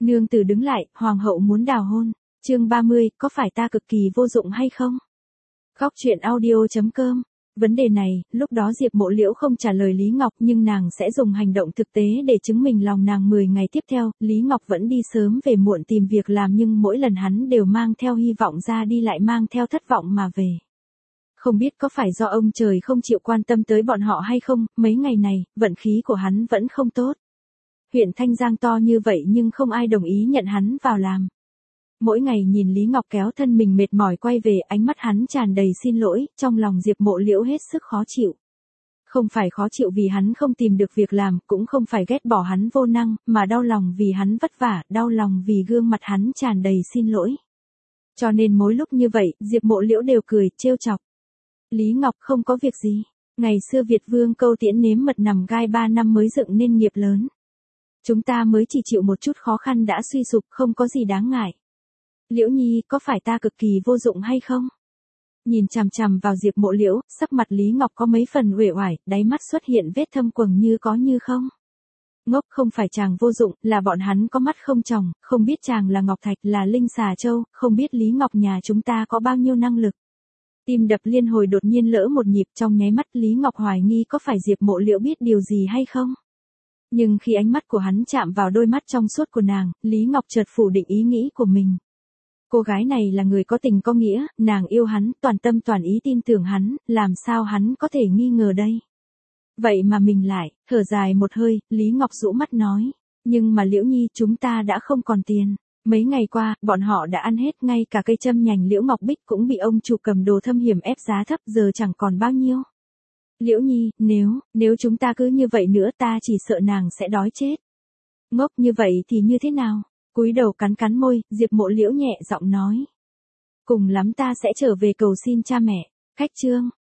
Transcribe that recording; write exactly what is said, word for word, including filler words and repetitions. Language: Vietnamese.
Nương tử đứng lại, hoàng hậu muốn đào hôn. Chương ba mươi, có phải ta cực kỳ vô dụng hay không? Góc truyện audio chấm com. Vấn đề này, lúc đó Diệp Mộ Liễu không trả lời Lý Ngọc, nhưng nàng sẽ dùng hành động thực tế để chứng minh lòng nàng. mười ngày tiếp theo, Lý Ngọc vẫn đi sớm về muộn tìm việc làm, nhưng mỗi lần hắn đều mang theo hy vọng ra đi, lại mang theo thất vọng mà về. Không biết có phải do ông trời không chịu quan tâm tới bọn họ hay không, mấy ngày này, vận khí của hắn vẫn không tốt. Huyện Thanh Giang to như vậy nhưng không ai đồng ý nhận hắn vào làm. Mỗi ngày nhìn Lý Ngọc kéo thân mình mệt mỏi quay về, ánh mắt hắn tràn đầy xin lỗi, trong lòng Diệp Mộ Liễu hết sức khó chịu. Không phải khó chịu vì hắn không tìm được việc làm, cũng không phải ghét bỏ hắn vô năng, mà đau lòng vì hắn vất vả, đau lòng vì gương mặt hắn tràn đầy xin lỗi. Cho nên mỗi lúc như vậy, Diệp Mộ Liễu đều cười, trêu chọc. Lý Ngọc không có việc gì. Ngày xưa Việt Vương Câu Tiễn nếm mật nằm gai ba năm mới dựng nên nghiệp lớn. Chúng ta mới chỉ chịu một chút khó khăn đã suy sụp, không có gì đáng ngại. Liễu Nhi, có phải ta cực kỳ vô dụng hay không? Nhìn chằm chằm vào Diệp Mộ Liễu, sắc mặt Lý Ngọc có mấy phần uể oải, đáy mắt xuất hiện vết thâm quầng như có như không. Ngốc, không phải chàng vô dụng, là bọn hắn có mắt không tròng, không biết chàng là Ngọc Thạch, là Linh Xà Châu, không biết Lý Ngọc nhà chúng ta có bao nhiêu năng lực. Tim đập liên hồi đột nhiên lỡ một nhịp, trong nháy mắt Lý Ngọc hoài nghi có phải Diệp Mộ Liễu biết điều gì hay không. Nhưng khi ánh mắt của hắn chạm vào đôi mắt trong suốt của nàng, Lý Ngọc chợt phủ định ý nghĩ của mình. Cô gái này là người có tình có nghĩa, nàng yêu hắn, toàn tâm toàn ý tin tưởng hắn, làm sao hắn có thể nghi ngờ đây. Vậy mà mình lại, thở dài một hơi, Lý Ngọc rũ mắt nói, nhưng mà Liễu Nhi, chúng ta đã không còn tiền. Mấy ngày qua, bọn họ đã ăn hết, ngay cả cây châm nhành Liễu Ngọc Bích cũng bị ông chủ cầm đồ thâm hiểm ép giá thấp, giờ chẳng còn bao nhiêu. Liễu Nhi, nếu, nếu chúng ta cứ như vậy nữa, ta chỉ sợ nàng sẽ đói chết. Ngốc, như vậy thì như thế nào? Cúi đầu cắn cắn môi, Diệp Mộ Liễu nhẹ giọng nói. Cùng lắm ta sẽ trở về cầu xin cha mẹ. Khách trương,